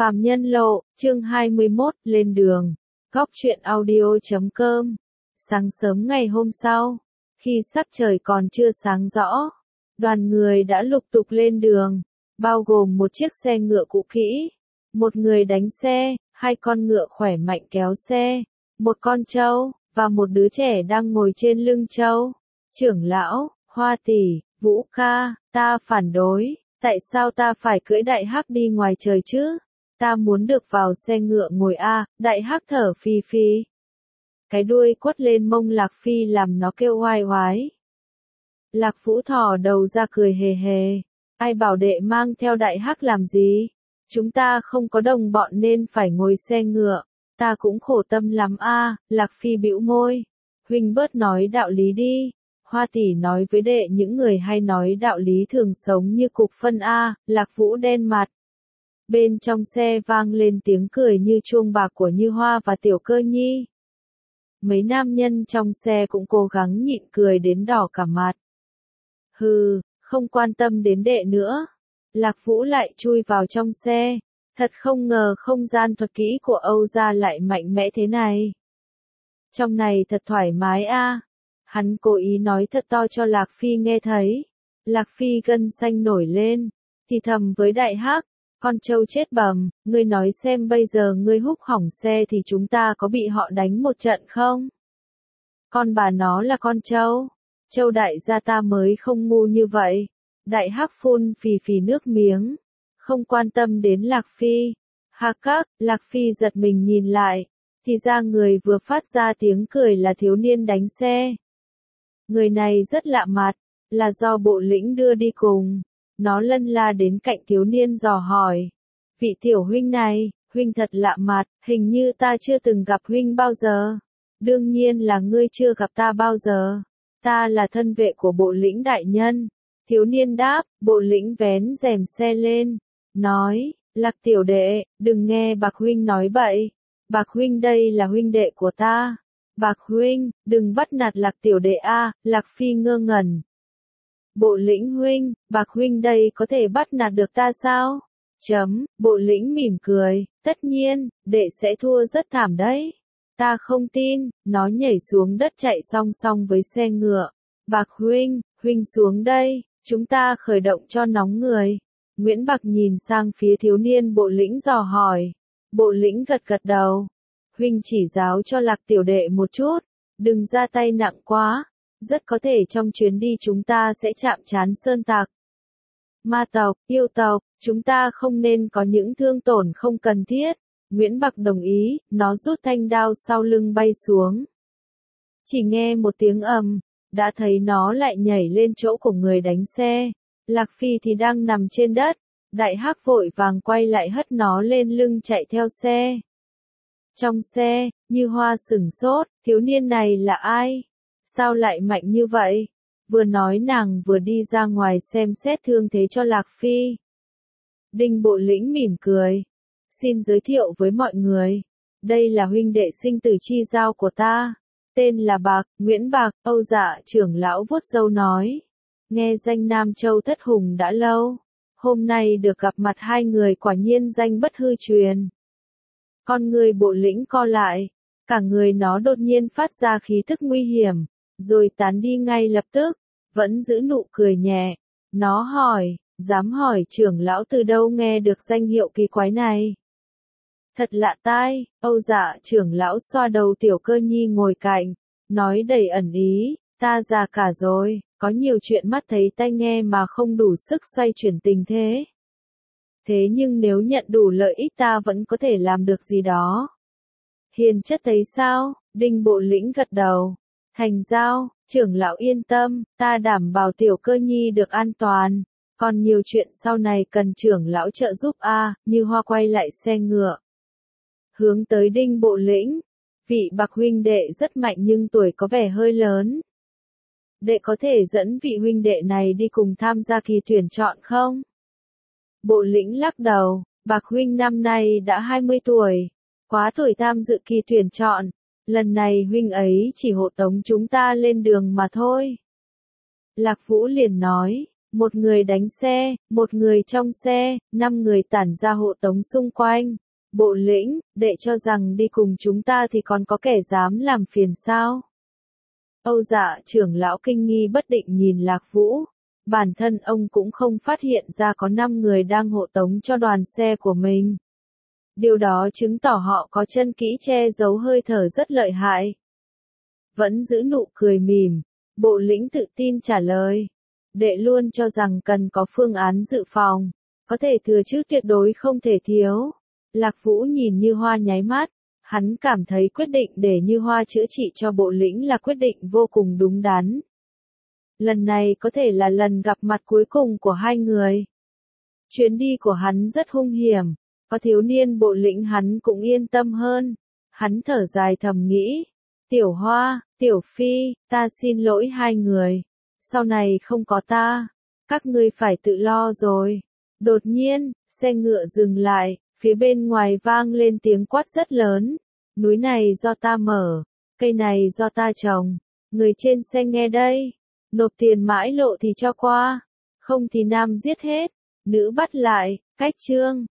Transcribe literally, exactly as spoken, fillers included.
Phàm Nhân Lộ, chương hai mươi mốt, lên đường. Góc truyện audio chấm com. Sáng sớm ngày hôm sau, khi sắc trời còn chưa sáng rõ, đoàn người đã lục tục lên đường, bao gồm một chiếc xe ngựa cũ kỹ, một người đánh xe, hai con ngựa khỏe mạnh kéo xe, một con trâu, và một đứa trẻ đang ngồi trên lưng trâu. Trưởng lão, Hoa tỷ, Vũ ca, ta phản đối, tại sao ta phải cưỡi đại hắc đi ngoài trời chứ? Ta muốn được vào xe ngựa ngồi a. Đại hắc thở phì phì. Cái đuôi quất lên mông Lạc Phi làm nó kêu oai oái. Lạc Vũ thò đầu ra cười hề hề. Ai bảo đệ mang theo đại hắc làm gì? Chúng ta không có đồng bọn nên phải ngồi xe ngựa. Ta cũng khổ tâm lắm a. Lạc Phi bĩu môi. Huynh bớt nói đạo lý đi. Hoa tỷ nói với đệ những người hay nói đạo lý thường sống như cục phân a. Lạc Vũ đen mặt. Bên trong xe vang lên tiếng cười như chuông bạc của Như Hoa và Tiểu Cơ Nhi. Mấy nam nhân trong xe cũng cố gắng nhịn cười đến đỏ cả mặt. Hừ, không quan tâm đến đệ nữa. Lạc Vũ lại chui vào trong xe. Thật không ngờ không gian thuật kỹ của Âu gia lại mạnh mẽ thế này. Trong này thật thoải mái a. Hắn cố ý nói thật to cho Lạc Phi nghe thấy. Lạc Phi gân xanh nổi lên, thì thầm với Đại Hắc. Con trâu chết bầm, ngươi nói xem bây giờ ngươi húc hỏng xe thì chúng ta có bị họ đánh một trận không? Con bà nó là con trâu. Trâu đại gia ta mới không ngu như vậy. Đại Hắc phun phì phì nước miếng. Không quan tâm đến Lạc Phi. Hạc các, Lạc Phi giật mình nhìn lại. Thì ra người vừa phát ra tiếng cười là thiếu niên đánh xe. Người này rất lạ mặt, là do bộ lĩnh đưa đi cùng. Nó lân la đến cạnh thiếu niên dò hỏi. Vị tiểu huynh này, huynh thật lạ mặt, hình như ta chưa từng gặp huynh bao giờ. Đương nhiên là ngươi chưa gặp ta bao giờ. Ta là thân vệ của bộ lĩnh đại nhân. Thiếu niên đáp, bộ lĩnh vén rèm xe lên. Nói, Lạc tiểu đệ, đừng nghe Bạc huynh nói bậy. Bạc huynh đây là huynh đệ của ta. Bạc huynh, đừng bắt nạt Lạc tiểu đệ a. Lạc Phi ngơ ngẩn. Bộ lĩnh huynh, Bạc huynh đây có thể bắt nạt được ta sao? Chấm, bộ lĩnh mỉm cười, tất nhiên, đệ sẽ thua rất thảm đấy. Ta không tin, nó nhảy xuống đất chạy song song với xe ngựa. Bạc huynh, huynh xuống đây, chúng ta khởi động cho nóng người. Nguyễn Bạc nhìn sang phía thiếu niên bộ lĩnh dò hỏi. Bộ lĩnh gật gật đầu. Huynh chỉ giáo cho Lạc tiểu đệ một chút, đừng ra tay nặng quá. Rất có thể trong chuyến đi chúng ta sẽ chạm trán sơn tặc. Ma tộc, yêu tộc, chúng ta không nên có những thương tổn không cần thiết. Nguyễn Bạc đồng ý, nó rút thanh đao sau lưng bay xuống. Chỉ nghe một tiếng ầm, đã thấy nó lại nhảy lên chỗ của người đánh xe. Lạc Phi thì đang nằm trên đất, Đại Hắc vội vàng quay lại hất nó lên lưng chạy theo xe. Trong xe, Như Hoa sửng sốt, thiếu niên này là ai? Sao lại mạnh như vậy? Vừa nói nàng vừa đi ra ngoài xem xét thương thế cho Lạc Phi. Đinh bộ lĩnh mỉm cười. Xin giới thiệu với mọi người. Đây là huynh đệ sinh tử chi giao của ta. Tên là Bạc, Nguyễn Bạc, Âu dạ trưởng lão vuốt râu nói. Nghe danh Nam Châu thất hùng đã lâu. Hôm nay được gặp mặt hai người quả nhiên danh bất hư truyền. Con người bộ lĩnh co lại. Cả người nó đột nhiên phát ra khí thức nguy hiểm. Rồi tán đi ngay lập tức, vẫn giữ nụ cười nhẹ. Nó hỏi, dám hỏi trưởng lão từ đâu nghe được danh hiệu kỳ quái này? Thật lạ tai, Âu dạ trưởng lão xoa đầu Tiểu Cơ Nhi ngồi cạnh, nói đầy ẩn ý, ta già cả rồi, có nhiều chuyện mắt thấy tai nghe mà không đủ sức xoay chuyển tình thế. Thế nhưng nếu nhận đủ lợi ích ta vẫn có thể làm được gì đó. Hiền chất thấy sao? Đinh bộ lĩnh gật đầu. Thành giao, trưởng lão yên tâm, ta đảm bảo Tiểu Cơ Nhi được an toàn. Còn nhiều chuyện sau này cần trưởng lão trợ giúp a. Như Hoa quay lại xe ngựa. Hướng tới Đinh bộ lĩnh. Vị Bạc huynh đệ rất mạnh nhưng tuổi có vẻ hơi lớn. Đệ có thể dẫn vị huynh đệ này đi cùng tham gia kỳ tuyển chọn không? Bộ lĩnh lắc đầu, Bạc huynh năm nay đã hai mươi tuổi. Quá tuổi tham dự kỳ tuyển chọn. Lần này huynh ấy chỉ hộ tống chúng ta lên đường mà thôi. Lạc Vũ liền nói, Một người đánh xe, một người trong xe, năm người tản ra hộ tống xung quanh. Bộ lĩnh, đệ cho rằng đi cùng chúng ta thì còn có kẻ dám làm phiền sao? Âu Dạ trưởng lão kinh nghi bất định nhìn Lạc Vũ. Bản thân ông cũng không phát hiện ra có năm người đang hộ tống cho đoàn xe của mình. Điều đó chứng tỏ họ có chân kỹ che giấu hơi thở rất lợi hại. Vẫn giữ nụ cười mỉm, bộ lĩnh tự tin trả lời. Đệ luôn cho rằng cần có phương án dự phòng, có thể thừa chứ tuyệt đối không thể thiếu. Lạc Vũ nhìn Như Hoa nháy mắt, hắn cảm thấy quyết định để Như Hoa chữa trị cho bộ lĩnh là quyết định vô cùng đúng đắn. Lần này có thể là lần gặp mặt cuối cùng của hai người. Chuyến đi của hắn rất hung hiểm, có thiếu niên bộ lĩnh hắn cũng yên tâm hơn. Hắn thở dài thầm nghĩ, Tiểu Hoa, Tiểu Phi, ta xin lỗi hai người. Sau này không có ta, các ngươi phải tự lo rồi. Đột nhiên, xe ngựa dừng lại, phía bên ngoài vang lên tiếng quát rất lớn. Núi này do ta mở, cây này do ta trồng. Người trên xe nghe đây, nộp tiền mãi lộ thì cho qua, không thì nam giết hết, nữ bắt lại, cách chương.